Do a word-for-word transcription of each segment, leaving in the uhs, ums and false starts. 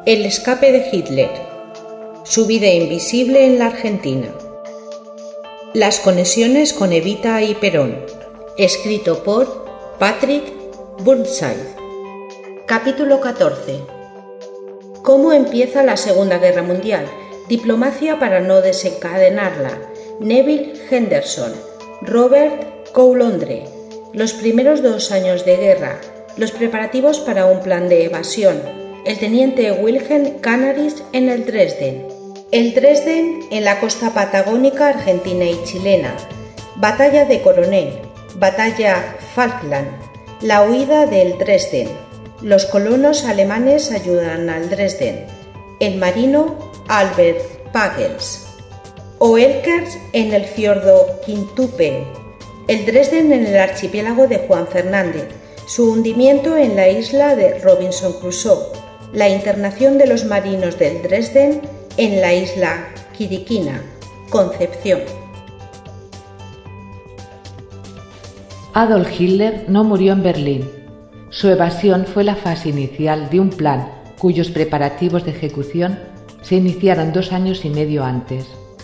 El escape de Hitler. Su vida invisible en la Argentina. Las conexiones con Evita y Perón. Escrito por Patrick Burnside. Capítulo catorce. ¿Cómo empieza la Segunda Guerra Mundial? Diplomacia para no desencadenarla. Neville Henderson. Robert Coulondre. Los primeros dos años de guerra. Los preparativos para un plan de evasión. El teniente Wilhelm Canaris en el Dresden. El Dresden en la costa patagónica argentina y chilena. Batalla de Coronel. Batalla Falkland. La huida del Dresden. Los colonos alemanes ayudan al Dresden. El marino Albert Pagels. Oelkers en el fiordo Quintuple. El Dresden en el archipiélago de Juan Fernández. Su hundimiento en la isla de Robinson Crusoe. La internación de los marinos del Dresden en la isla Quiriquina. Concepción. Adolf Hitler no murió en Berlín. Su evasión fue la fase inicial de un plan cuyos preparativos de ejecución se iniciaron dos años y medio antes.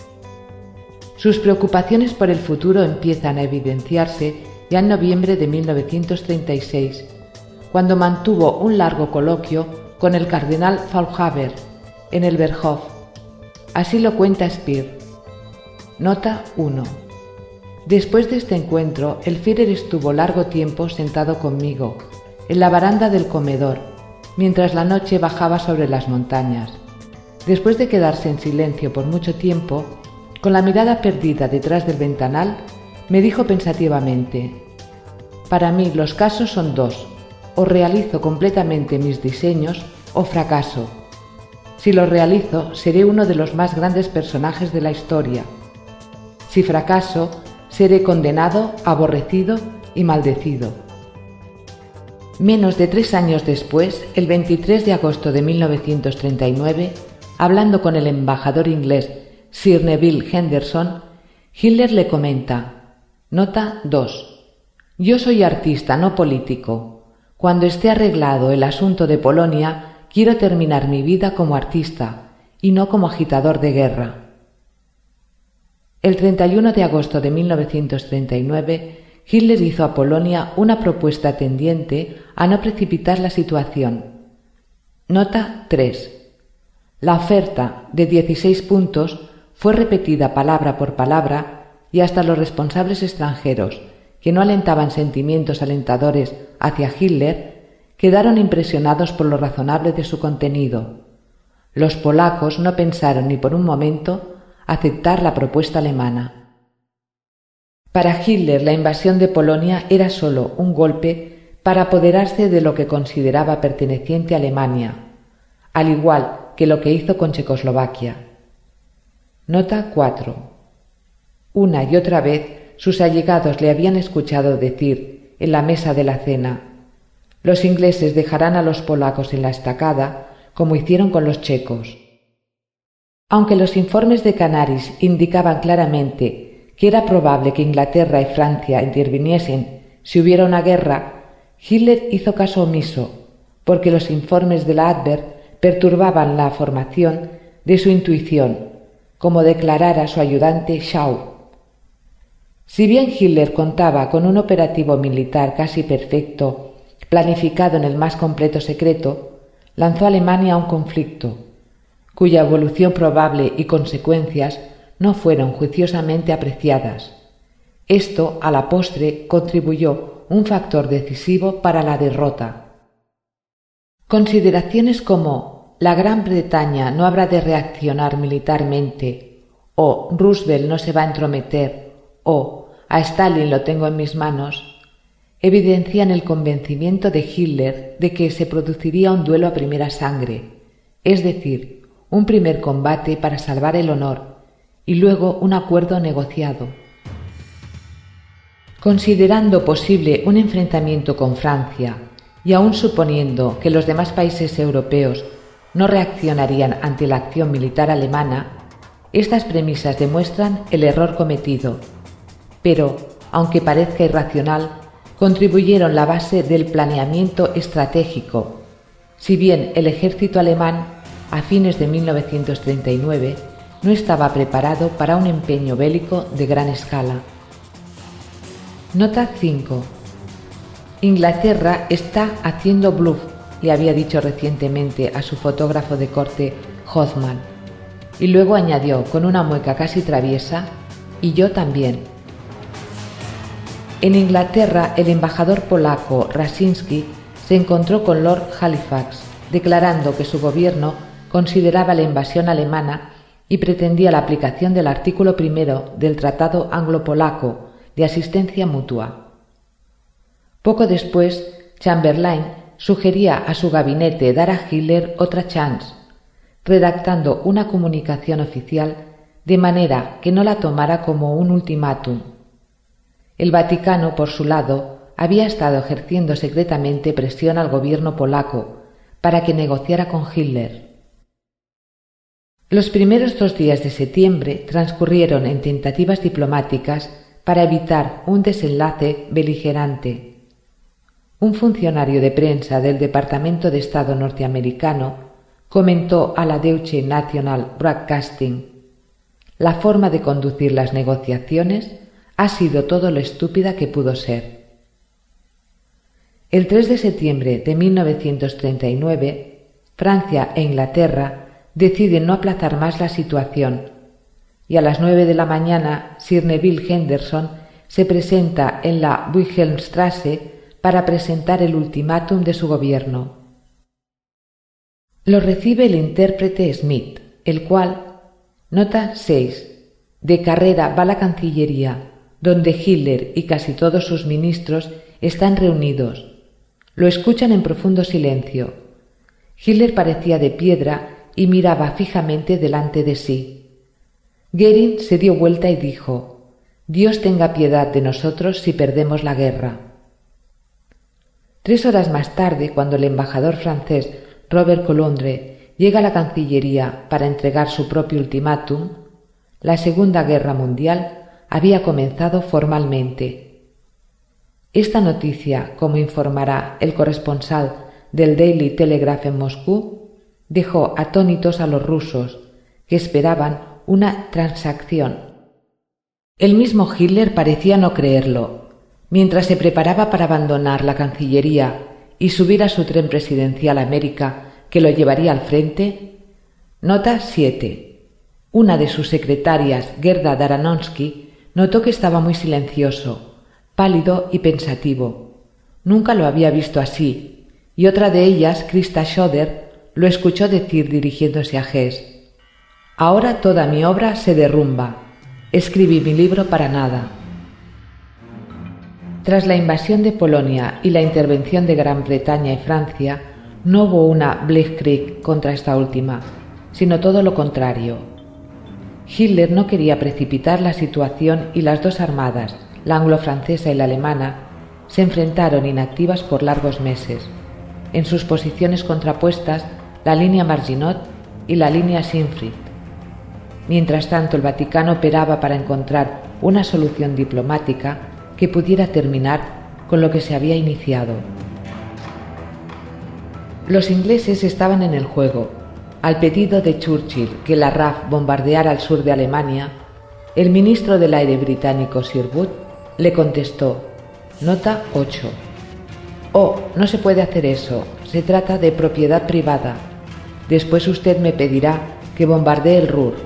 Sus preocupaciones por el futuro empiezan a evidenciarse ya en noviembre de mil novecientos treinta y seis, cuando mantuvo un largo coloquio con el cardenal Faulhaber en el Berghof. Así lo cuenta Speer. Nota uno. Después de este encuentro, el Führer estuvo largo tiempo sentado conmigo en la baranda del comedor, mientras la noche bajaba sobre las montañas. Después de quedarse en silencio por mucho tiempo, con la mirada perdida detrás del ventanal, me dijo pensativamente: «Para mí los casos son dos, o realizo completamente mis diseños o fracaso. Si lo realizo, seré uno de los más grandes personajes de la historia. Si fracaso, seré condenado, aborrecido y maldecido». Menos de tres años después, el veintitrés de agosto de mil novecientos treinta y nueve, hablando con el embajador inglés Sir Neville Henderson, Hitler le comenta: Nota dos. Yo soy artista, no político. Cuando esté arreglado el asunto de Polonia, quiero terminar mi vida como artista y no como agitador de guerra. El treinta y uno de agosto de mil novecientos treinta y nueve, Hitler hizo a Polonia una propuesta tendiente a no precipitar la situación. Nota tres. La oferta, de dieciséis puntos, fue repetida palabra por palabra y hasta los responsables extranjeros, que no alentaban sentimientos alentadores hacia Hitler, quedaron impresionados por lo razonable de su contenido. Los polacos no pensaron ni por un momento aceptar la propuesta alemana. Para Hitler, la invasión de Polonia era sólo un golpe para apoderarse de lo que consideraba perteneciente a Alemania, al igual que lo que hizo con Checoslovaquia. Nota cuatro. Una y otra vez sus allegados le habían escuchado decir en la mesa de la cena: «Los ingleses dejarán a los polacos en la estacada, como hicieron con los checos». Aunque los informes de Canaris indicaban claramente que era probable que Inglaterra y Francia interviniesen si hubiera una guerra, Hitler hizo caso omiso, porque los informes de la Abwehr perturbaban la formación de su intuición, como declarara su ayudante Shaw. Si bien Hitler contaba con un operativo militar casi perfecto, planificado en el más completo secreto, lanzó a Alemania a un conflicto, cuya evolución probable y consecuencias no fueron juiciosamente apreciadas. Esto, a la postre, contribuyó un factor decisivo para la derrota. Consideraciones como «la Gran Bretaña no habrá de reaccionar militarmente» o «Roosevelt no se va a entrometer» o «a Stalin lo tengo en mis manos» evidencian el convencimiento de Hitler de que se produciría un duelo a primera sangre, es decir, un primer combate para salvar el honor y luego un acuerdo negociado. Considerando posible un enfrentamiento con Francia y aun suponiendo que los demás países europeos no reaccionarían ante la acción militar alemana, estas premisas demuestran el error cometido, pero, aunque parezca irracional, contribuyeron la base del planeamiento estratégico. Si bien el ejército alemán a fines de mil novecientos treinta y nueve, no estaba preparado para un empeño bélico de gran escala. Nota cinco. Inglaterra está haciendo bluff, le había dicho recientemente a su fotógrafo de corte Hoffman, y luego añadió con una mueca casi traviesa: y yo también. En Inglaterra, el embajador polaco Raczynski se encontró con Lord Halifax, declarando que su gobierno consideraba la invasión alemana y pretendía la aplicación del artículo primero del Tratado Anglo-Polaco de Asistencia Mutua. Poco después, Chamberlain sugería a su gabinete dar a Hitler otra chance, redactando una comunicación oficial de manera que no la tomara como un ultimátum. El Vaticano, por su lado, había estado ejerciendo secretamente presión al gobierno polaco para que negociara con Hitler. Los primeros dos días de septiembre transcurrieron en tentativas diplomáticas para evitar un desenlace beligerante. Un funcionario de prensa del Departamento de Estado norteamericano comentó a la Deutsche National Broadcasting: «La forma de conducir las negociaciones ha sido todo lo estúpida que pudo ser». El tres de septiembre de mil novecientos treinta y nueve, Francia e Inglaterra deciden no aplazar más la situación, y a las nueve de la mañana Sir Neville Henderson se presenta en la Wilhelmstrasse para presentar el ultimátum de su gobierno. Lo recibe el intérprete Smith, el cual, nota seis, de carrera va a la Cancillería, donde Hitler y casi todos sus ministros están reunidos. Lo escuchan en profundo silencio. Hitler parecía de piedra y miraba fijamente delante de sí. Goering se dio vuelta y dijo: «Dios tenga piedad de nosotros si perdemos la guerra». Tres horas más tarde, cuando el embajador francés Robert Coulondre llega a la Cancillería para entregar su propio ultimátum, la Segunda Guerra Mundial había comenzado formalmente. Esta noticia, como informará el corresponsal del Daily Telegraph en Moscú, dejó atónitos a los rusos, que esperaban una transacción. El mismo Hitler parecía no creerlo. Mientras se preparaba para abandonar la Cancillería y subir a su tren presidencial a América, que lo llevaría al frente, nota siete. Una de sus secretarias, Gerda Daranowski, notó que estaba muy silencioso, pálido y pensativo. Nunca lo había visto así, y otra de ellas, Christa Schoder, lo escuchó decir dirigiéndose a Hess: «Ahora toda mi obra se derrumba. Escribí mi libro para nada». Tras la invasión de Polonia y la intervención de Gran Bretaña y Francia, no hubo una Blitzkrieg contra esta última, sino todo lo contrario. Hitler no quería precipitar la situación y las dos armadas, la anglo-francesa y la alemana, se enfrentaron inactivas por largos meses. En sus posiciones contrapuestas, la línea Maginot y la línea Siegfried. Mientras tanto, el Vaticano operaba para encontrar una solución diplomática que pudiera terminar con lo que se había iniciado. Los ingleses estaban en el juego. Al pedido de Churchill que la R A F bombardeara al sur de Alemania, el ministro del Aire británico Sir Wood le contestó: nota ocho. «Oh, no se puede hacer eso, se trata de propiedad privada. Después usted me pedirá que bombardee el Ruhr».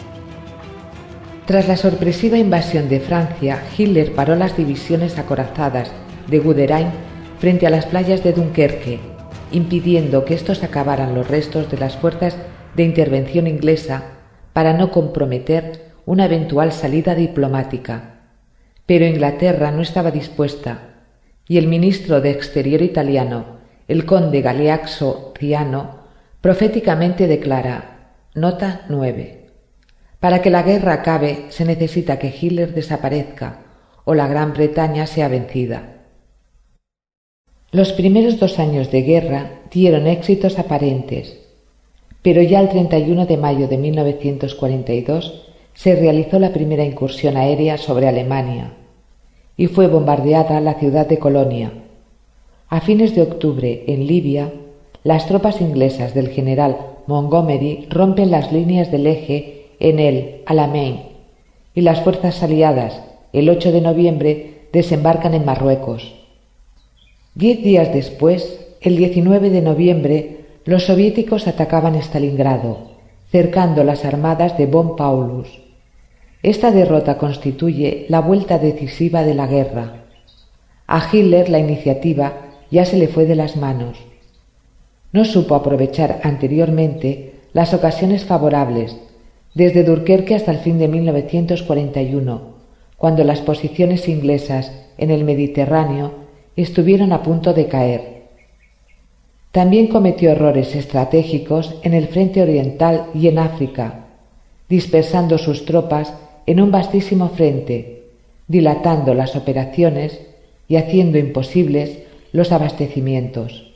Tras la sorpresiva invasión de Francia, Hitler paró las divisiones acorazadas de Guderian frente a las playas de Dunkerque, impidiendo que estos acabaran los restos de las fuerzas de intervención inglesa para no comprometer una eventual salida diplomática. Pero Inglaterra no estaba dispuesta, y el ministro de Exterior italiano, el conde Galeazzo Ciano, proféticamente declara, nota nueve. Para que la guerra acabe se necesita que Hitler desaparezca o la Gran Bretaña sea vencida. Los primeros dos años de guerra dieron éxitos aparentes, pero ya el treinta y uno de mayo de mil novecientos cuarenta y dos se realizó la primera incursión aérea sobre Alemania y fue bombardeada la ciudad de Colonia. A fines de octubre, en Libia, las tropas inglesas del general Montgomery rompen las líneas del eje en el Alamein y las fuerzas aliadas, el ocho de noviembre, desembarcan en Marruecos. Diez días después, el diecinueve de noviembre, los soviéticos atacaban Stalingrado, cercando las armadas de von Paulus. Esta derrota constituye la vuelta decisiva de la guerra. A Hitler la iniciativa ya se le fue de las manos. No supo aprovechar anteriormente las ocasiones favorables, desde Dunkerque hasta el fin de mil novecientos cuarenta y uno, cuando las posiciones inglesas en el Mediterráneo estuvieron a punto de caer. También cometió errores estratégicos en el frente oriental y en África, dispersando sus tropas en un vastísimo frente, dilatando las operaciones y haciendo imposibles los abastecimientos.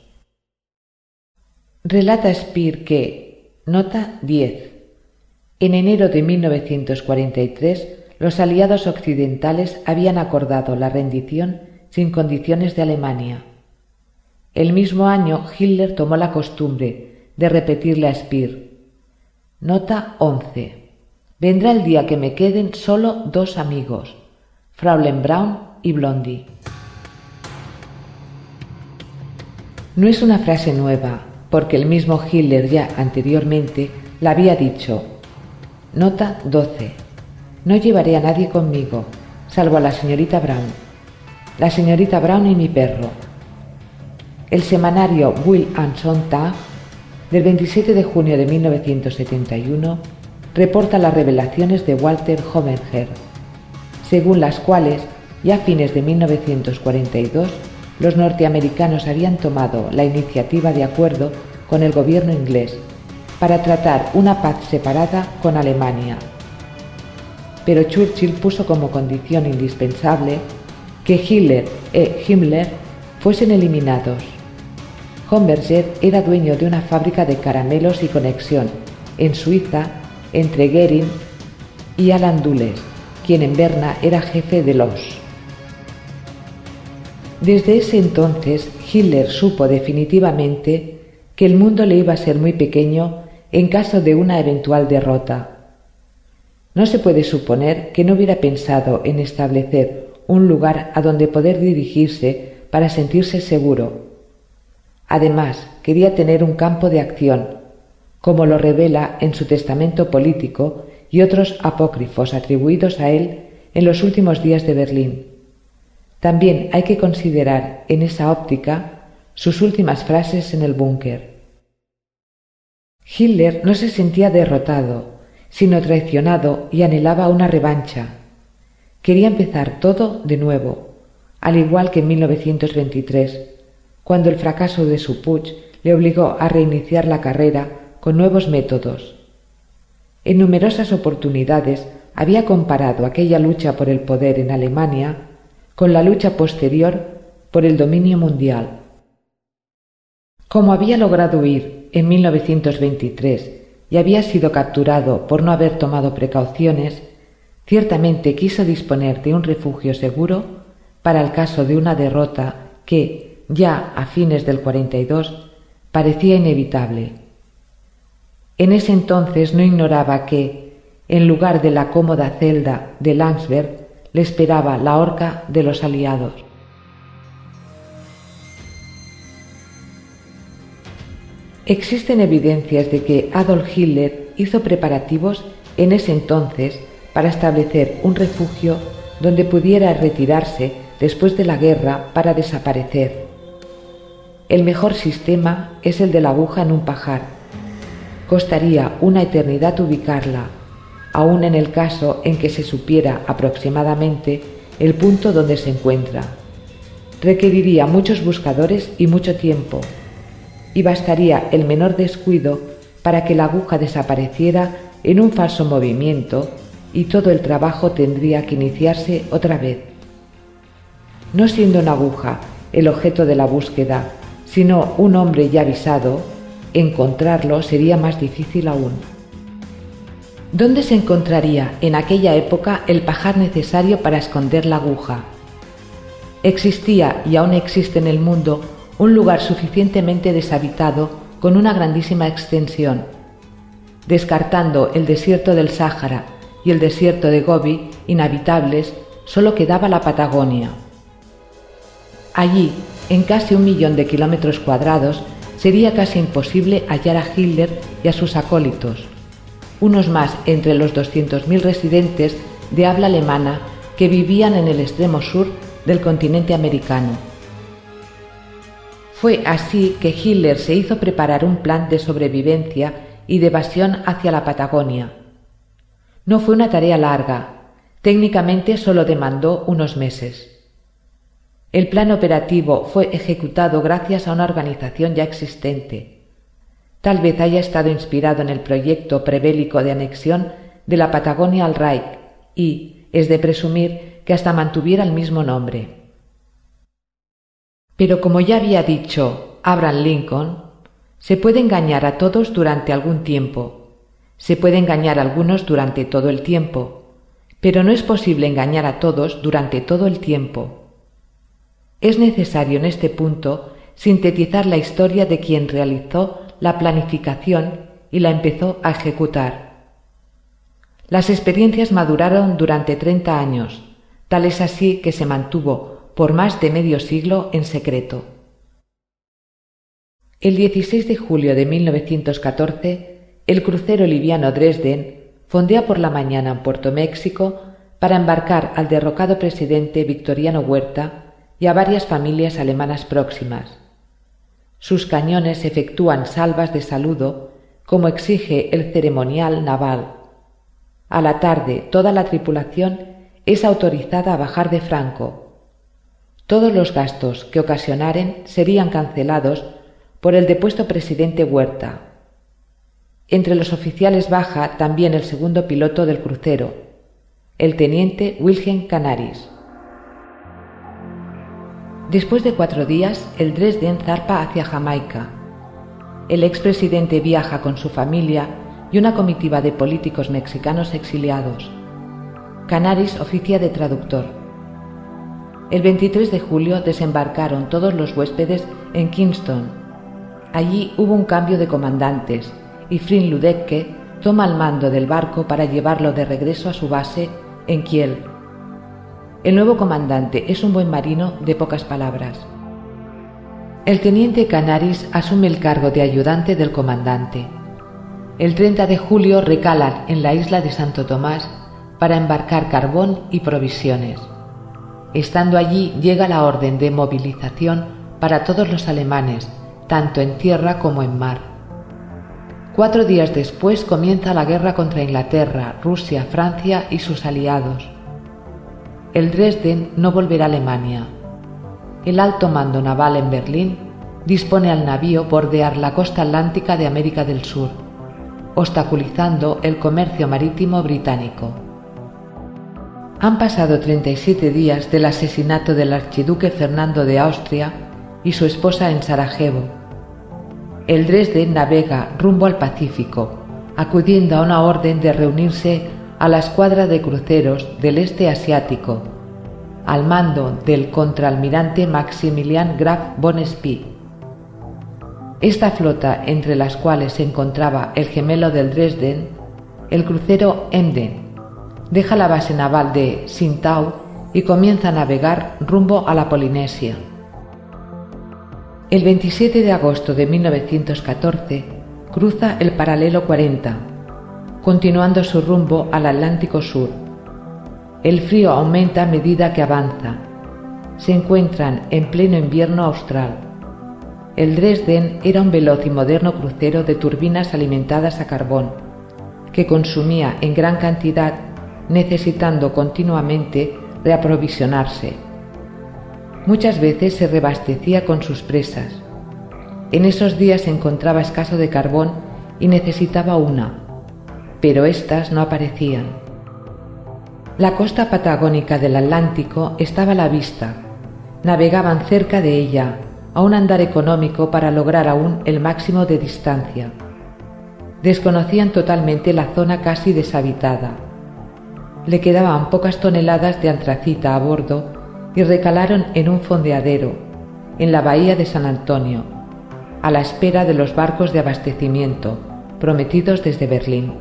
Relata Speer que, nota diez, en enero de mil novecientos cuarenta y tres los aliados occidentales habían acordado la rendición sin condiciones de Alemania. El mismo año Hitler tomó la costumbre de repetirle a Speer, nota once, vendrá el día que me queden solo dos amigos, Fraulein Braun y Blondie. No es una frase nueva, porque el mismo Hitler ya anteriormente la había dicho. Nota doce. No llevaré a nadie conmigo, salvo a la señorita Braun. La señorita Braun y mi perro. El semanario Bild und Sonntag del veintisiete de junio de mil novecientos setenta y uno reporta las revelaciones de Walter Hommerher, según las cuales, ya a fines de mil novecientos cuarenta y dos, los norteamericanos habían tomado la iniciativa de acuerdo con el gobierno inglés para tratar una paz separada con Alemania. Pero Churchill puso como condición indispensable que Hitler e Himmler fuesen eliminados. Hommerher era dueño de una fábrica de caramelos y conexión en Suiza entre Goering y Alan Dulles, quien en Berna era jefe de los. Desde ese entonces, Hitler supo definitivamente que el mundo le iba a ser muy pequeño en caso de una eventual derrota. No se puede suponer que no hubiera pensado en establecer un lugar a donde poder dirigirse para sentirse seguro. Además, quería tener un campo de acción, como lo revela en su testamento político y otros apócrifos atribuidos a él en los últimos días de Berlín. También hay que considerar en esa óptica sus últimas frases en el búnker. Hitler no se sentía derrotado, sino traicionado y anhelaba una revancha. Quería empezar todo de nuevo, al igual que en mil novecientos veintitrés, cuando el fracaso de su putsch le obligó a reiniciar la carrera con nuevos métodos. En numerosas oportunidades había comparado aquella lucha por el poder en Alemania con la lucha posterior por el dominio mundial. Como había logrado huir en mil novecientos veintitrés y había sido capturado por no haber tomado precauciones, ciertamente quiso disponer de un refugio seguro para el caso de una derrota que, ya a fines del cuarenta y dos, parecía inevitable. En ese entonces no ignoraba que, en lugar de la cómoda celda de Landsberg, le esperaba la horca de los aliados. Existen evidencias de que Adolf Hitler hizo preparativos en ese entonces para establecer un refugio donde pudiera retirarse después de la guerra para desaparecer. El mejor sistema es el de la aguja en un pajar. Costaría una eternidad ubicarla, aun en el caso en que se supiera aproximadamente el punto donde se encuentra. Requeriría muchos buscadores y mucho tiempo, y bastaría el menor descuido para que la aguja desapareciera en un falso movimiento y todo el trabajo tendría que iniciarse otra vez. No siendo una aguja el objeto de la búsqueda, sino un hombre ya avisado, encontrarlo sería más difícil aún. ¿Dónde se encontraría en aquella época el pajar necesario para esconder la aguja? Existía y aún existe en el mundo un lugar suficientemente deshabitado con una grandísima extensión, Descartando el desierto del Sáhara y el desierto de Gobi, inhabitables, solo quedaba la Patagonia. Allí, en casi un millón de kilómetros cuadrados, sería casi imposible hallar a Hitler y a sus acólitos, unos más entre los doscientos mil residentes de habla alemana que vivían en el extremo sur del continente americano. Fue así que Hitler se hizo preparar un plan de sobrevivencia y de evasión hacia la Patagonia. No fue una tarea larga, técnicamente solo demandó unos meses. El plan operativo fue ejecutado gracias a una organización ya existente. Tal vez haya estado inspirado en el proyecto prebélico de anexión de la Patagonia al Reich y, es de presumir, que hasta mantuviera el mismo nombre. Pero como ya había dicho Abraham Lincoln, se puede engañar a todos durante algún tiempo, se puede engañar a algunos durante todo el tiempo, pero no es posible engañar a todos durante todo el tiempo. Es necesario en este punto sintetizar la historia de quien realizó la planificación y la empezó a ejecutar. Las experiencias maduraron durante treinta años, tal es así que se mantuvo por más de medio siglo en secreto. El dieciséis de julio de mil novecientos catorce, el crucero liviano Dresden fondea por la mañana en Puerto México para embarcar al derrocado presidente Victoriano Huerta y a varias familias alemanas próximas. Sus cañones efectúan salvas de saludo, como exige el ceremonial naval. A la tarde, toda la tripulación es autorizada a bajar de Franco. Todos los gastos que ocasionaren serían cancelados por el depuesto presidente Huerta. Entre los oficiales baja también el segundo piloto del crucero, el teniente Wilhelm Canaris. Después de cuatro días, el Dresden zarpa hacia Jamaica. El expresidente viaja con su familia y una comitiva de políticos mexicanos exiliados. Canaris oficia de traductor. El veintitrés de julio desembarcaron todos los huéspedes en Kingston. Allí hubo un cambio de comandantes y Fritz Lüdecke toma el mando del barco para llevarlo de regreso a su base en Kiel. El nuevo comandante es un buen marino de pocas palabras. El teniente Canaris asume el cargo de ayudante del comandante. El treinta de julio recalan en la isla de Santo Tomás para embarcar carbón y provisiones. Estando allí llega la orden de movilización para todos los alemanes, tanto en tierra como en mar. Cuatro días después comienza la guerra contra Inglaterra, Rusia, Francia y sus aliados. El Dresden no volverá a Alemania. El alto mando naval en Berlín dispone al navío bordear la costa atlántica de América del Sur, obstaculizando el comercio marítimo británico. Han pasado treinta y siete días del asesinato del archiduque Fernando de Austria y su esposa en Sarajevo. El Dresden navega rumbo al Pacífico, acudiendo a una orden de reunirse a la escuadra de cruceros del este asiático, al mando del contraalmirante Maximilian Graf von Spee. Esta flota, entre las cuales se encontraba el gemelo del Dresden, el crucero Emden, deja la base naval de Tsingtao y comienza a navegar rumbo a la Polinesia. El veintisiete de agosto de mil novecientos catorce cruza el paralelo cuarenta, continuando su rumbo al Atlántico Sur. El frío aumenta a medida que avanza. Se encuentran en pleno invierno austral. El Dresden era un veloz y moderno crucero de turbinas alimentadas a carbón, que consumía en gran cantidad, necesitando continuamente reaprovisionarse. Muchas veces se reabastecía con sus presas. En esos días se encontraba escaso de carbón y necesitaba una, pero éstas no aparecían. La costa patagónica del Atlántico estaba a la vista. Navegaban cerca de ella, a un andar económico para lograr aún el máximo de distancia. Desconocían totalmente la zona casi deshabitada. Le quedaban pocas toneladas de antracita a bordo y recalaron en un fondeadero, en la bahía de San Antonio, a la espera de los barcos de abastecimiento, prometidos desde Berlín.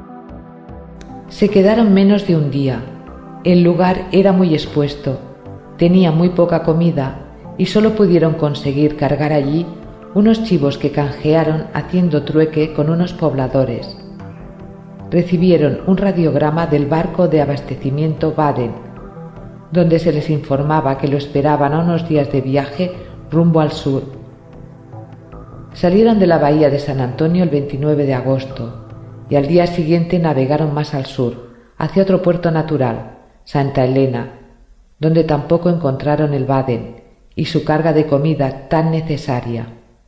Se quedaron menos de un día. El lugar era muy expuesto, tenía muy poca comida y solo pudieron conseguir cargar allí unos chivos que canjearon haciendo trueque con unos pobladores. Recibieron un radiograma del barco de abastecimiento Baden, donde se les informaba que lo esperaban a unos días de viaje rumbo al sur. Salieron de la bahía de San Antonio el veintinueve de agosto y al día siguiente navegaron más al sur, hacia otro puerto natural, Santa Elena, donde tampoco encontraron el Baden y su carga de comida tan necesaria.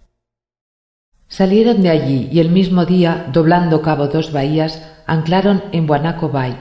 Salieron de allí y el mismo día, doblando cabo dos bahías, anclaron en Guanaco Bay.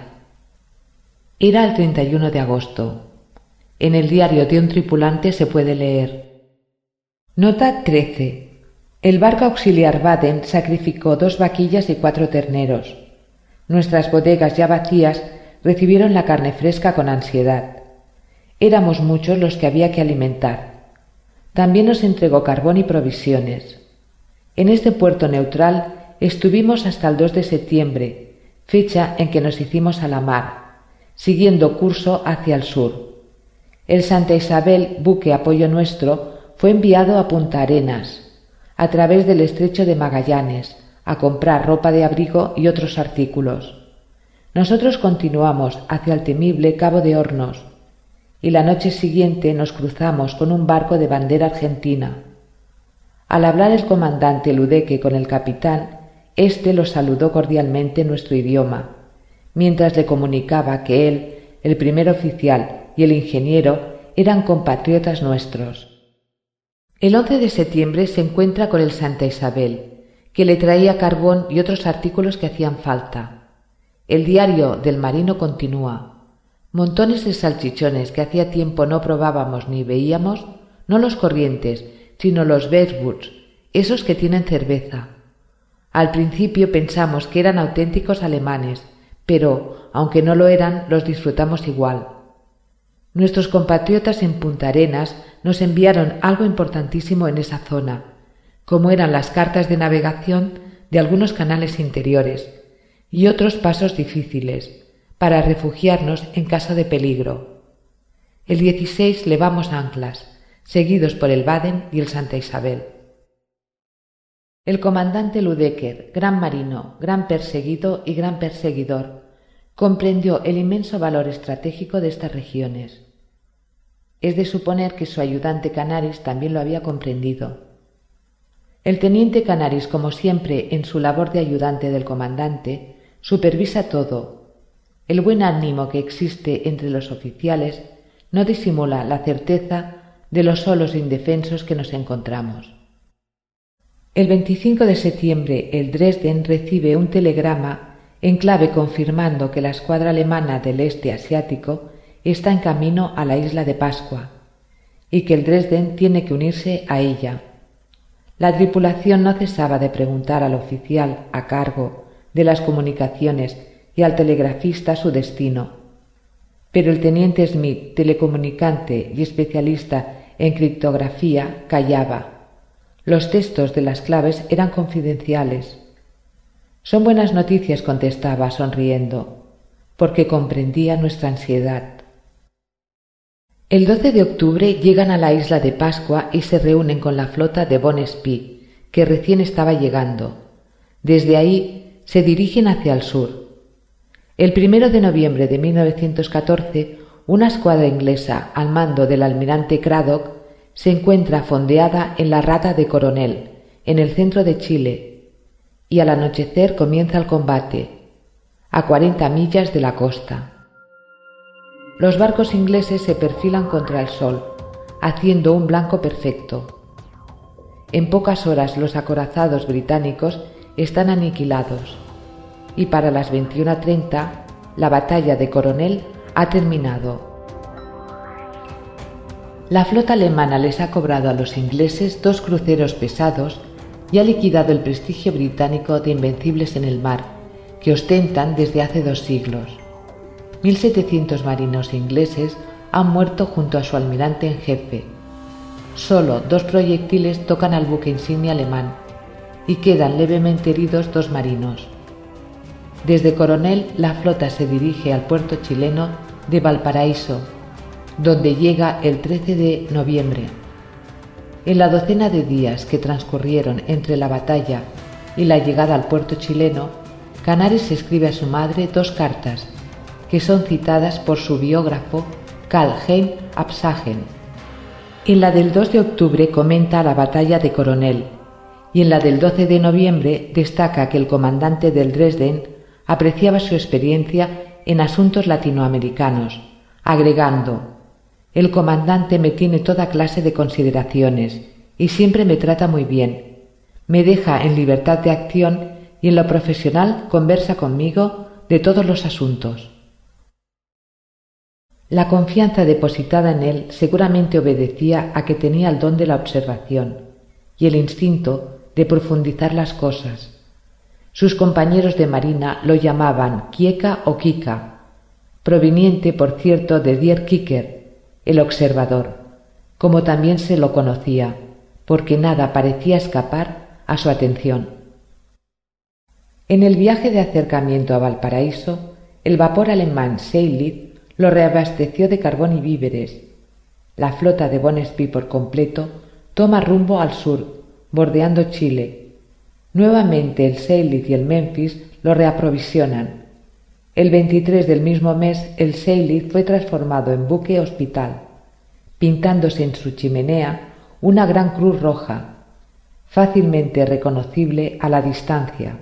Era el treinta y uno de agosto. En el diario de un tripulante se puede leer: Nota trece. El barco auxiliar Baden sacrificó dos vaquillas y cuatro terneros. Nuestras bodegas ya vacías recibieron la carne fresca con ansiedad. Éramos muchos los que había que alimentar. También nos entregó carbón y provisiones. En este puerto neutral estuvimos hasta el dos de septiembre, fecha en que nos hicimos a la mar, siguiendo curso hacia el sur. El Santa Isabel, buque apoyo nuestro, fue enviado a Punta Arenas, a través del estrecho de Magallanes, a comprar ropa de abrigo y otros artículos. Nosotros continuamos hacia el temible Cabo de Hornos, y la noche siguiente nos cruzamos con un barco de bandera argentina. Al hablar el comandante Ludeque con el capitán, éste lo saludó cordialmente en nuestro idioma, mientras le comunicaba que él, el primer oficial y el ingeniero eran compatriotas nuestros. El once de septiembre se encuentra con el Santa Isabel, que le traía carbón y otros artículos que hacían falta. El diario del marino continúa: montones de salchichones que hacía tiempo no probábamos ni veíamos, no los corrientes, sino los Beerswurst, esos que tienen cerveza. Al principio pensamos que eran auténticos alemanes, pero, aunque no lo eran, los disfrutamos igual. Nuestros compatriotas en Punta Arenas nos enviaron algo importantísimo en esa zona, como eran las cartas de navegación de algunos canales interiores y otros pasos difíciles, para refugiarnos en caso de peligro. El dieciséis levamos anclas, seguidos por el Baden y el Santa Isabel. El comandante Ludecker, gran marino, gran perseguido y gran perseguidor, comprendió el inmenso valor estratégico de estas regiones. Es de suponer que su ayudante Canaris también lo había comprendido. El teniente Canaris, como siempre en su labor de ayudante del comandante, supervisa todo. El buen ánimo que existe entre los oficiales no disimula la certeza de los solos e indefensos que nos encontramos. El veinticinco de septiembre el Dresden recibe un telegrama en clave confirmando que la escuadra alemana del este asiático está en camino a la isla de Pascua y que el Dresden tiene que unirse a ella. La tripulación no cesaba de preguntar al oficial a cargo de las comunicaciones y al telegrafista su destino, pero el teniente Smith, telecomunicante y especialista en criptografía, callaba. Los textos de las claves eran confidenciales. Son buenas noticias, contestaba sonriendo, porque comprendía nuestra ansiedad. El doce de octubre llegan a la isla de Pascua y se reúnen con la flota de Von Spee, que recién estaba llegando. Desde ahí se dirigen hacia el sur. El primero de noviembre de mil novecientos catorce, una escuadra inglesa al mando del almirante Cradock se encuentra fondeada en la Rata de Coronel, en el centro de Chile, y al anochecer comienza el combate, a cuarenta millas de la costa. Los barcos ingleses se perfilan contra el sol, haciendo un blanco perfecto. En pocas horas los acorazados británicos están aniquilados, y para las veintiuna treinta la batalla de Coronel ha terminado. La flota alemana les ha cobrado a los ingleses dos cruceros pesados y ha liquidado el prestigio británico de invencibles en el mar, que ostentan desde hace dos siglos. mil setecientos marinos ingleses han muerto junto a su almirante en jefe. Solo dos proyectiles tocan al buque insignia alemán, y quedan levemente heridos dos marinos. Desde Coronel, la flota se dirige al puerto chileno de Valparaíso, donde llega el trece de noviembre. En la docena de días que transcurrieron entre la batalla y la llegada al puerto chileno, Canaris escribe a su madre dos cartas, que son citadas por su biógrafo Karl-Heinz Absagen. En la del dos de octubre comenta la batalla de Coronel, y en la del doce de noviembre destaca que el comandante del Dresden apreciaba su experiencia en asuntos latinoamericanos, agregando: «El comandante me tiene toda clase de consideraciones y siempre me trata muy bien. Me deja en libertad de acción y en lo profesional conversa conmigo de todos los asuntos». La confianza depositada en él seguramente obedecía a que tenía el don de la observación y el instinto de profundizar las cosas. Sus compañeros de marina lo llamaban Kieka o Kika, proveniente, por cierto, de Der Kicker, el observador, como también se lo conocía, porque nada parecía escapar a su atención. En el viaje de acercamiento a Valparaíso, el vapor alemán Seydlitz lo reabasteció de carbón y víveres. La flota de Von Spee por completo toma rumbo al sur, bordeando Chile. Nuevamente el Seydlitz y el Memphis lo reaprovisionan. El veintitrés del mismo mes el Seydlitz fue transformado en buque hospital, pintándose en su chimenea una gran cruz roja, fácilmente reconocible a la distancia.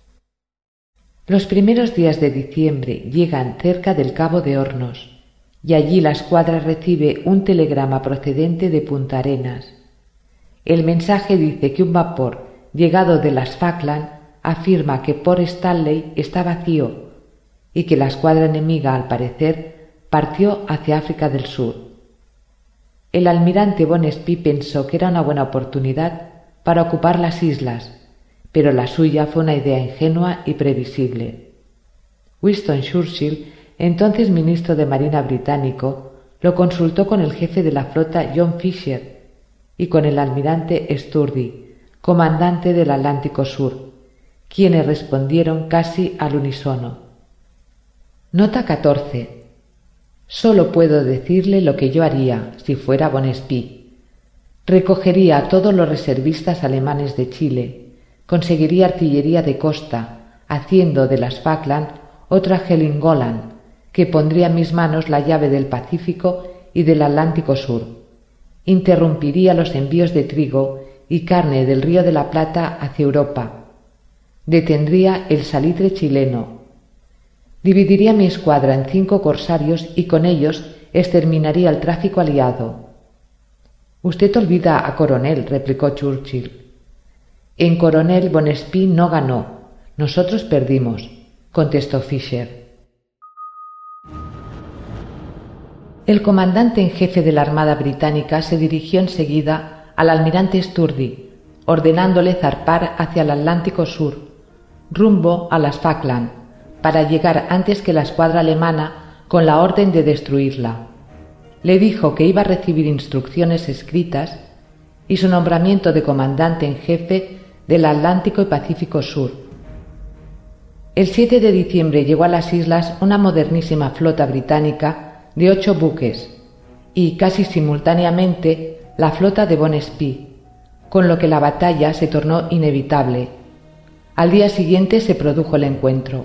Los primeros días de diciembre llegan cerca del Cabo de Hornos, y allí la escuadra recibe un telegrama procedente de Punta Arenas. El mensaje dice que un vapor llegado de las Falkland afirma que Port Stanley está vacío y que la escuadra enemiga, al parecer, partió hacia África del Sur. El almirante Von Spee pensó que era una buena oportunidad para ocupar las islas, pero la suya fue una idea ingenua y previsible. Winston Churchill, entonces ministro de Marina británico, lo consultó con el jefe de la flota John Fisher y con el almirante Sturdy, comandante del Atlántico Sur, quienes respondieron casi al unísono. Nota catorce. Solo puedo decirle lo que yo haría si fuera Von Spee. Recogería a todos los reservistas alemanes de Chile, conseguiría artillería de costa, haciendo de las Falkland otra Helgoland, que pondría en mis manos la llave del Pacífico y del Atlántico Sur. Interrumpiría los envíos de trigo y carne del Río de la Plata hacia Europa. Detendría el salitre chileno. Dividiría mi escuadra en cinco corsarios y con ellos exterminaría el tráfico aliado. «Usted olvida a Coronel», replicó Churchill. «En Coronel Von Spee no ganó, nosotros perdimos», contestó Fisher. El comandante en jefe de la Armada Británica se dirigió enseguida al almirante Sturdy, ordenándole zarpar hacia el Atlántico Sur, rumbo a las Falkland, para llegar antes que la escuadra alemana con la orden de destruirla. Le dijo que iba a recibir instrucciones escritas y su nombramiento de comandante en jefe del Atlántico y Pacífico Sur. El siete de diciembre llegó a las islas una modernísima flota británica de ocho buques y, casi simultáneamente, la flota de Von Spee, con lo que la batalla se tornó inevitable. Al día siguiente se produjo el encuentro.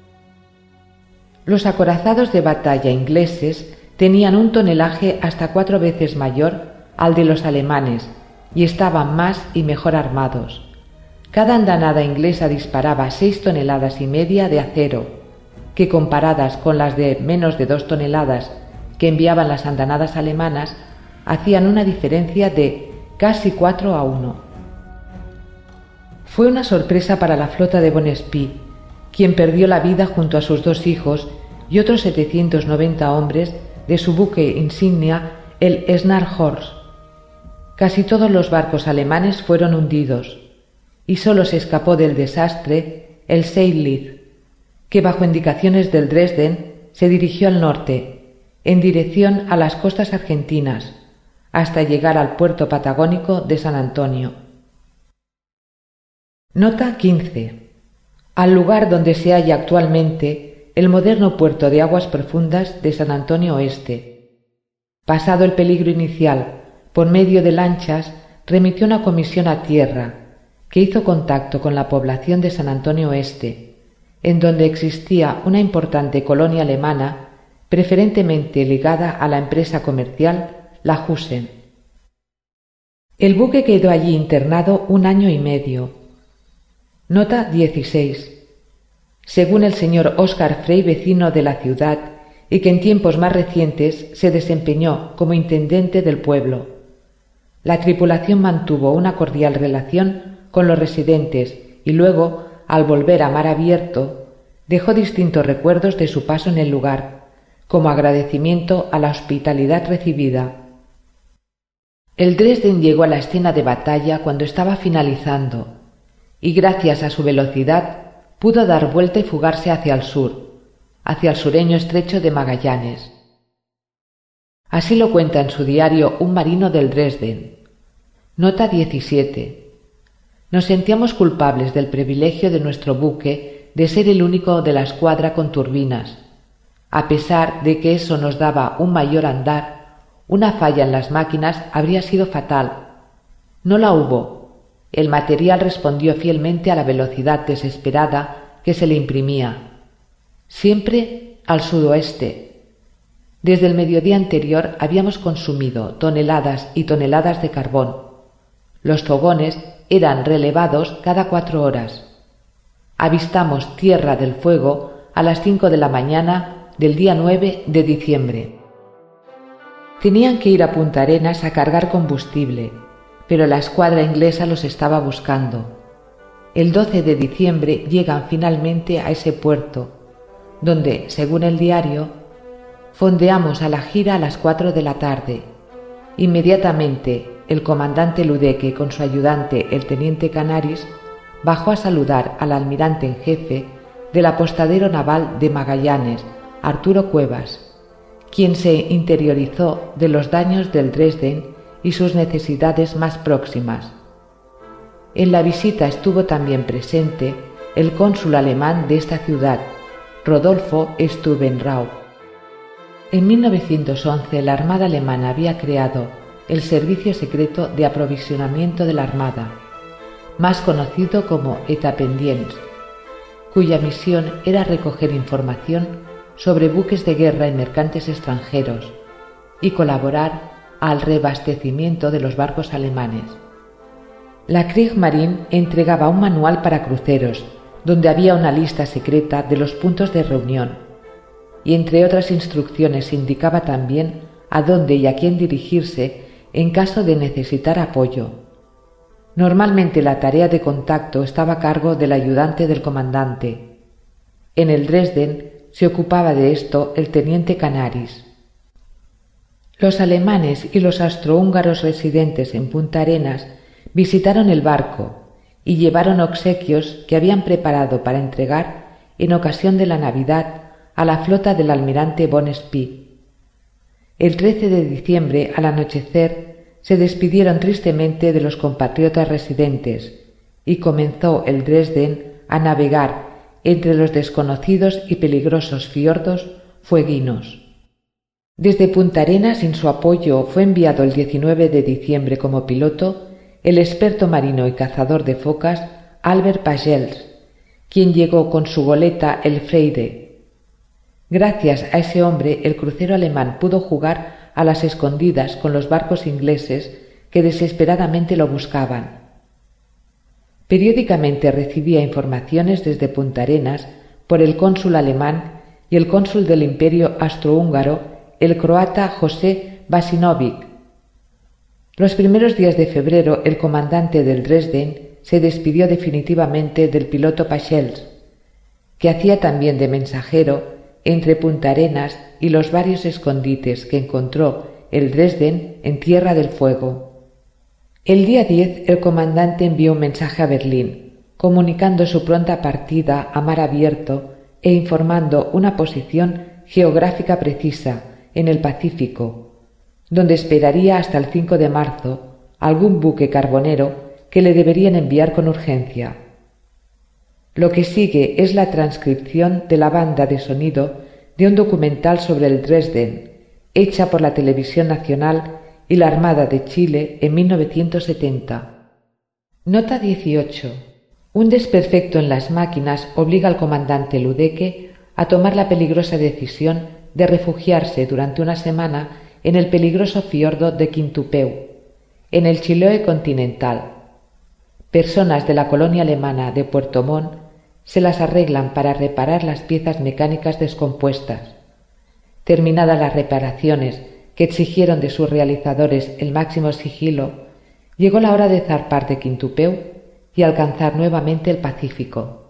Los acorazados de batalla ingleses tenían un tonelaje hasta cuatro veces mayor al de los alemanes y estaban más y mejor armados. Cada andanada inglesa disparaba seis toneladas y media de acero, que comparadas con las de menos de dos toneladas que enviaban las andanadas alemanas, hacían una diferencia de casi cuatro a uno. Fue una sorpresa para la flota de Von Spee, quien perdió la vida junto a sus dos hijos y otros setecientos noventa hombres de su buque insignia, el Scharnhorst. Casi todos los barcos alemanes fueron hundidos, y solo se escapó del desastre el Seydlitz, que bajo indicaciones del Dresden se dirigió al norte, en dirección a las costas argentinas, hasta llegar al puerto patagónico de San Antonio. Nota quince. Al lugar donde se halla actualmente el moderno puerto de aguas profundas de San Antonio Oeste. Pasado el peligro inicial, por medio de lanchas, remitió una comisión a tierra, que hizo contacto con la población de San Antonio Oeste, en donde existía una importante colonia alemana, preferentemente ligada a la empresa comercial La Husen. El buque quedó allí internado un año y medio. Nota dieciséis. Según el señor Oscar Frey, vecino de la ciudad, y que en tiempos más recientes se desempeñó como intendente del pueblo, la tripulación mantuvo una cordial relación con los residentes y luego, al volver a mar abierto, dejó distintos recuerdos de su paso en el lugar, como agradecimiento a la hospitalidad recibida. El Dresden llegó a la escena de batalla cuando estaba finalizando, y gracias a su velocidad pudo dar vuelta y fugarse hacia el sur, hacia el sureño estrecho de Magallanes. Así lo cuenta en su diario un marino del Dresden. Nota diecisiete. Nos sentíamos culpables del privilegio de nuestro buque de ser el único de la escuadra con turbinas. A pesar de que eso nos daba un mayor andar, una falla en las máquinas habría sido fatal. No la hubo. El material respondió fielmente a la velocidad desesperada que se le imprimía. Siempre al sudoeste. Desde el mediodía anterior habíamos consumido toneladas y toneladas de carbón. Los fogones eran relevados cada cuatro horas. Avistamos Tierra del Fuego a las cinco de la mañana del día nueve de diciembre. Tenían que ir a Punta Arenas a cargar combustible, pero la escuadra inglesa los estaba buscando. El doce de diciembre llegan finalmente a ese puerto, donde, según el diario, fondeamos a la gira a las cuatro de la tarde. Inmediatamente el comandante Ludeque con su ayudante el teniente Canaris bajó a saludar al almirante en jefe del apostadero naval de Magallanes, Arturo Cuevas, quien se interiorizó de los daños del Dresden y sus necesidades más próximas. En la visita estuvo también presente el cónsul alemán de esta ciudad, Rodolfo Stubenrau. En mil novecientos once la Armada alemana había creado el Servicio Secreto de Aprovisionamiento de la Armada, más conocido como État-Pendients, cuya misión era recoger información sobre buques de guerra y mercantes extranjeros y colaborar al reabastecimiento de los barcos alemanes. La Kriegsmarine entregaba un manual para cruceros, donde había una lista secreta de los puntos de reunión, y entre otras instrucciones indicaba también a dónde y a quién dirigirse en caso de necesitar apoyo. Normalmente la tarea de contacto estaba a cargo del ayudante del comandante. En el Dresden se ocupaba de esto el teniente Canaris. Los alemanes y los austrohúngaros residentes en Punta Arenas visitaron el barco y llevaron obsequios que habían preparado para entregar en ocasión de la Navidad a la flota del almirante von Spee. El trece de diciembre, al anochecer, se despidieron tristemente de los compatriotas residentes y comenzó el Dresden a navegar entre los desconocidos y peligrosos fiordos fueguinos. Desde Punta Arenas, sin su apoyo, fue enviado el diecinueve de diciembre como piloto el experto marino y cazador de focas Albert Pagels, quien llegó con su goleta el Freyde. Gracias a ese hombre el crucero alemán pudo jugar a las escondidas con los barcos ingleses que desesperadamente lo buscaban. Periódicamente recibía informaciones desde Punta Arenas por el cónsul alemán y el cónsul del Imperio Austrohúngaro, el croata José Basinovic. Los primeros días de febrero el comandante del Dresden se despidió definitivamente del piloto Pagels, que hacía también de mensajero entre Punta Arenas y los varios escondites que encontró el Dresden en Tierra del Fuego. El día diez el comandante envió un mensaje a Berlín, comunicando su pronta partida a mar abierto e informando una posición geográfica precisa en el Pacífico, donde esperaría hasta el cinco de marzo algún buque carbonero que le deberían enviar con urgencia. Lo que sigue es la transcripción de la banda de sonido de un documental sobre el Dresden, hecha por la Televisión Nacional y la Armada de Chile en mil novecientos setenta. Nota dieciocho. Un desperfecto en las máquinas obliga al comandante Ludecke a tomar la peligrosa decisión de refugiarse durante una semana en el peligroso fiordo de Quintupeu, en el Chiloé continental. Personas de la colonia alemana de Puerto Montt se las arreglan para reparar las piezas mecánicas descompuestas. Terminadas las reparaciones que exigieron de sus realizadores el máximo sigilo, llegó la hora de zarpar de Quintupeu y alcanzar nuevamente el Pacífico.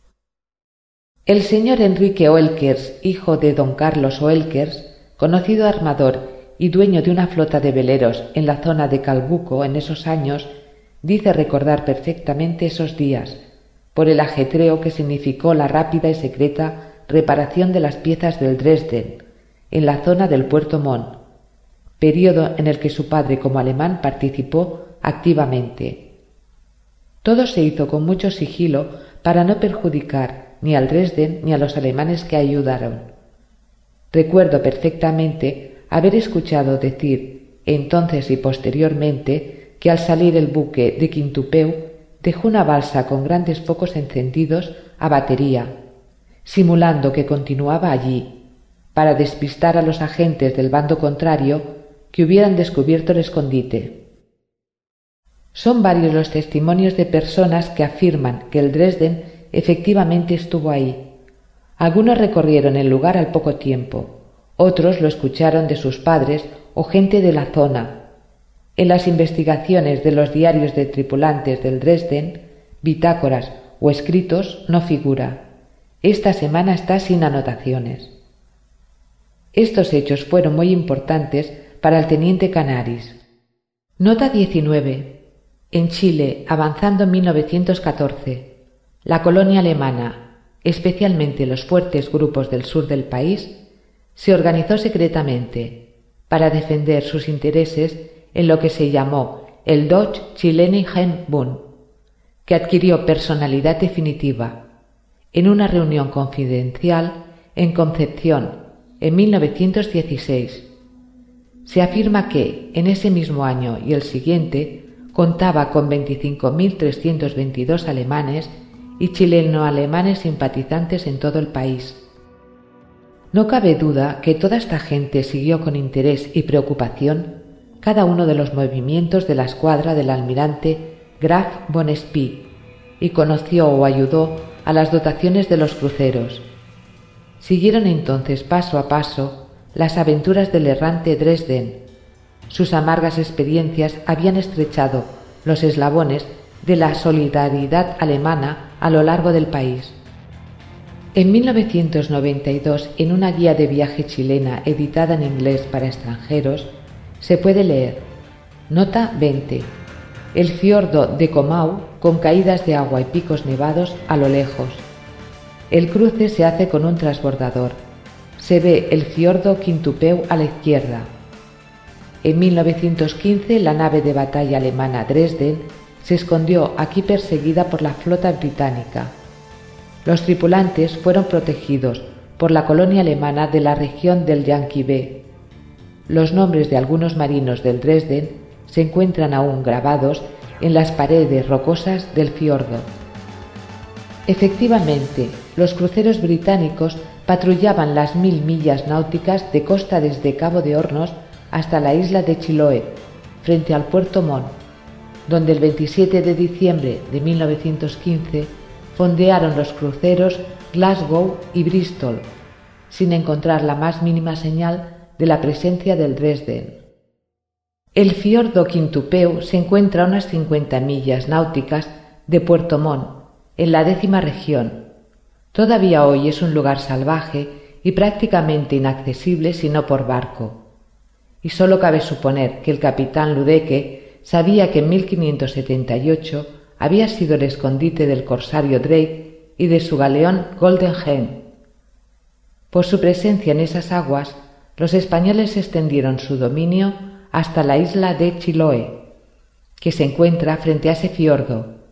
El señor Enrique Oelkers, hijo de don Carlos Oelkers, conocido armador y dueño de una flota de veleros en la zona de Calbuco en esos años, dice recordar perfectamente esos días, por el ajetreo que significó la rápida y secreta reparación de las piezas del Dresden, en la zona del Puerto Montt, período en el que su padre como alemán participó activamente. Todo se hizo con mucho sigilo para no perjudicar ni al Dresden ni a los alemanes que ayudaron. Recuerdo perfectamente haber escuchado decir, entonces y posteriormente, que al salir el buque de Quintupeu dejó una balsa con grandes focos encendidos a batería, simulando que continuaba allí, para despistar a los agentes del bando contrario que hubieran descubierto el escondite. Son varios los testimonios de personas que afirman que el Dresden efectivamente estuvo ahí. Algunos recorrieron el lugar al poco tiempo, otros lo escucharon de sus padres o gente de la zona. En las investigaciones de los diarios de tripulantes del Dresden, bitácoras o escritos no figura. Esta semana está sin anotaciones. Estos hechos fueron muy importantes para el teniente Canaris. Nota diecinueve. En Chile, avanzando en mil novecientos catorce, la colonia alemana, especialmente los fuertes grupos del sur del país, se organizó secretamente para defender sus intereses en lo que se llamó el Deutsche Chilenischer Bund, que adquirió personalidad definitiva en una reunión confidencial en Concepción en mil novecientos dieciséis. Se afirma que, en ese mismo año y el siguiente, contaba con veinticinco mil trescientos veintidós alemanes y chileno-alemanes simpatizantes en todo el país. No cabe duda que toda esta gente siguió con interés y preocupación cada uno de los movimientos de la escuadra del almirante Graf von Spee y conoció o ayudó a las dotaciones de los cruceros. Siguieron entonces paso a paso las aventuras del errante Dresden. Sus amargas experiencias habían estrechado los eslabones de la solidaridad alemana a lo largo del país. En mil novecientos noventa y dos, en una guía de viaje chilena editada en inglés para extranjeros, se puede leer: Nota veinte. El fiordo de Comau con caídas de agua y picos nevados a lo lejos. El cruce se hace con un transbordador. Se ve el fiordo Quintupeu a la izquierda. En mil novecientos quince, la nave de batalla alemana Dresden se escondió aquí perseguida por la flota británica. Los tripulantes fueron protegidos por la colonia alemana de la región del Llanquihue. Los nombres de algunos marinos del Dresden se encuentran aún grabados en las paredes rocosas del fiordo. Efectivamente, los cruceros británicos patrullaban las mil millas náuticas de costa desde Cabo de Hornos hasta la isla de Chiloé, frente al Puerto Montt, donde el veintisiete de diciembre de mil novecientos quince fondearon los cruceros Glasgow y Bristol, sin encontrar la más mínima señal de la presencia del Dresden. El fiordo Quintupeu se encuentra a unas cincuenta millas náuticas de Puerto Montt, en la décima región. Todavía hoy es un lugar salvaje y prácticamente inaccesible si no por barco. Y sólo cabe suponer que el capitán Ludecke sabía que en mil quinientos setenta y ocho había sido el escondite del corsario Drake y de su galeón Golden Hen. Por su presencia en esas aguas, los españoles extendieron su dominio hasta la isla de Chiloé, que se encuentra frente a ese fiordo,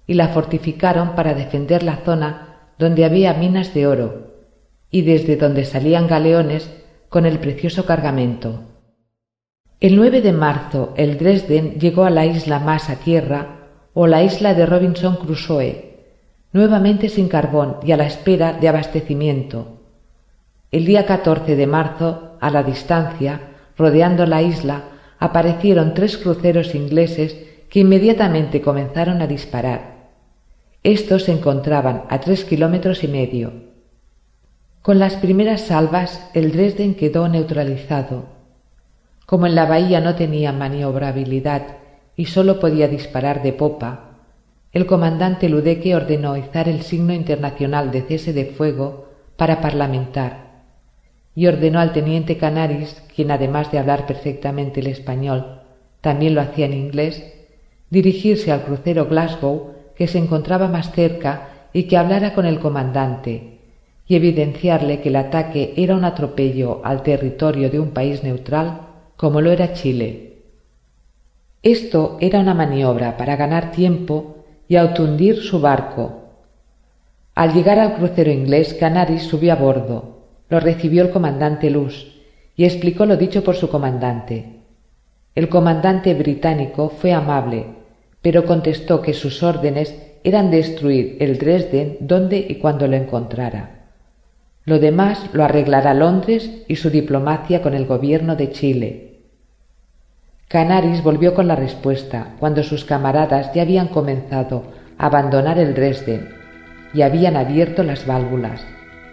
y la fortificaron para defender la zona donde había minas de oro y desde donde salían galeones con el precioso cargamento. El nueve de marzo el Dresden llegó a la isla más a tierra, o la isla de Robinson Crusoe, nuevamente sin carbón y a la espera de abastecimiento. El día catorce de marzo, a la distancia, rodeando la isla, aparecieron tres cruceros ingleses que inmediatamente comenzaron a disparar. Estos se encontraban a tres kilómetros y medio. Con las primeras salvas, el Dresden quedó neutralizado. Como en la bahía no tenía maniobrabilidad y sólo podía disparar de popa, el comandante Ludeque ordenó izar el signo internacional de cese de fuego para parlamentar y ordenó al teniente Canaris, quien además de hablar perfectamente el español, también lo hacía en inglés, dirigirse al crucero Glasgow, que se encontraba más cerca, y que hablara con el comandante, y evidenciarle que el ataque era un atropello al territorio de un país neutral como lo era Chile. Esto era una maniobra para ganar tiempo y autohundir su barco. Al llegar al crucero inglés, Canaris subió a bordo, lo recibió el comandante Luce y explicó lo dicho por su comandante. El comandante británico fue amable, pero contestó que sus órdenes eran destruir el Dresden donde y cuando lo encontrara. Lo demás lo arreglará Londres y su diplomacia con el gobierno de Chile. Canaris volvió con la respuesta cuando sus camaradas ya habían comenzado a abandonar el Dresden y habían abierto las válvulas.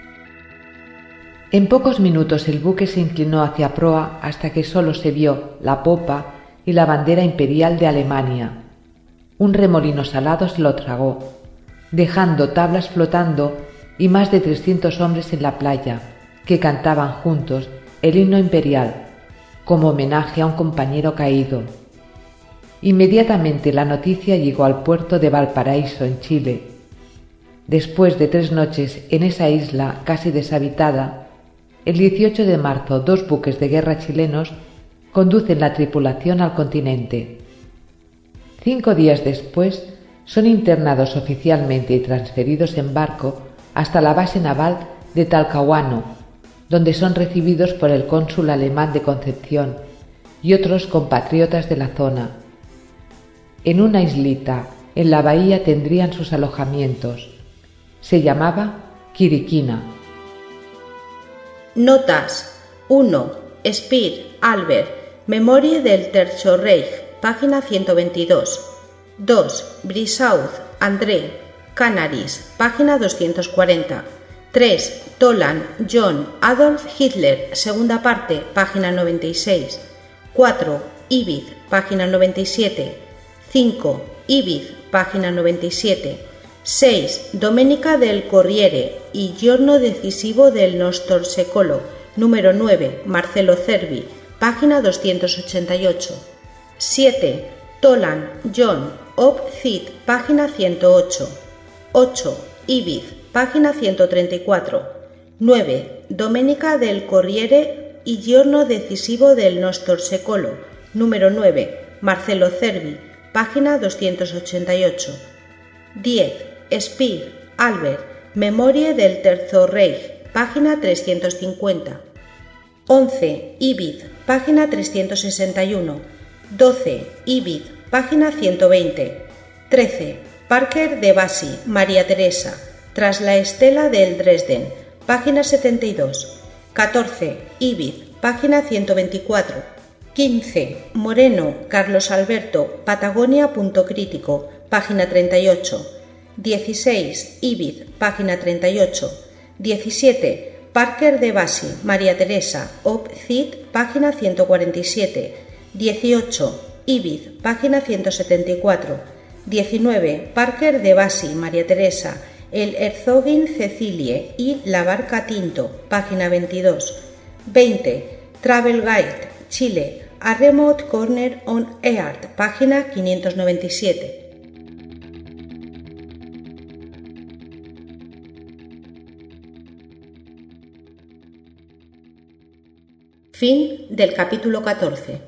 En pocos minutos el buque se inclinó hacia proa hasta que sólo se vio la popa y la bandera imperial de Alemania. Un remolino salado se lo tragó, dejando tablas flotando y más de trescientos hombres en la playa, que cantaban juntos el himno imperial, como homenaje a un compañero caído. Inmediatamente la noticia llegó al puerto de Valparaíso, en Chile. Después de tres noches en esa isla casi deshabitada, el dieciocho de marzo dos buques de guerra chilenos conducen la tripulación al continente. Cinco días después son internados oficialmente y transferidos en barco hasta la base naval de Talcahuano, donde son recibidos por el cónsul alemán de Concepción y otros compatriotas de la zona. En una islita en la bahía tendrían sus alojamientos. Se llamaba Quiriquina. Notas. uno. Speer, Albert. Memorie del Terzo Reich. Página ciento veintidós. dos. Brissaud, André. Canaris. Página doscientos cuarenta. tres. Toland, John, Adolf Hitler, segunda parte, página noventa y seis. cuatro. Ibiz, página noventa y siete. cinco. Ibiz, página noventa y siete. seis. Domenica del Corriere y giorno decisivo del nostro secolo, número nueve, Marcelo Cervi, página doscientos ochenta y ocho. siete. Toland, John, Ob Cit, página ciento ocho. ocho. Ibiz, página ciento treinta y cuatro. nueve. Domenica del Corriere y giorno decisivo del nostro secolo, número nueve, Marcelo Cervi, página doscientos ochenta y ocho. diez. Speer, Albert, Memorie del Terzo Reich, página trescientos cincuenta. once. Ibiz, página trescientos sesenta y uno. doce. Ibiz, página ciento veinte. trece. Parker de Bassi, María Teresa, Tras la estela del Dresden, página setenta y dos. catorce. Ibiz, página ciento veinticuatro. quince. Moreno, Carlos Alberto, Patagonia punto crítico, página treinta y ocho. dieciséis. Ibiz, página treinta y ocho. diecisiete. Parker de Bassi, María Teresa, Ob Cit, página ciento cuarenta y siete. dieciocho. Ibiz, página ciento setenta y cuatro. diecinueve. Parker de Bassi, María Teresa, El Herzogin Cecilie y La Barca Tinto, página veintidós. veinte. Travel Guide, Chile, A Remote Corner on Earth, página quinientos noventa y siete. Fin del capítulo catorce.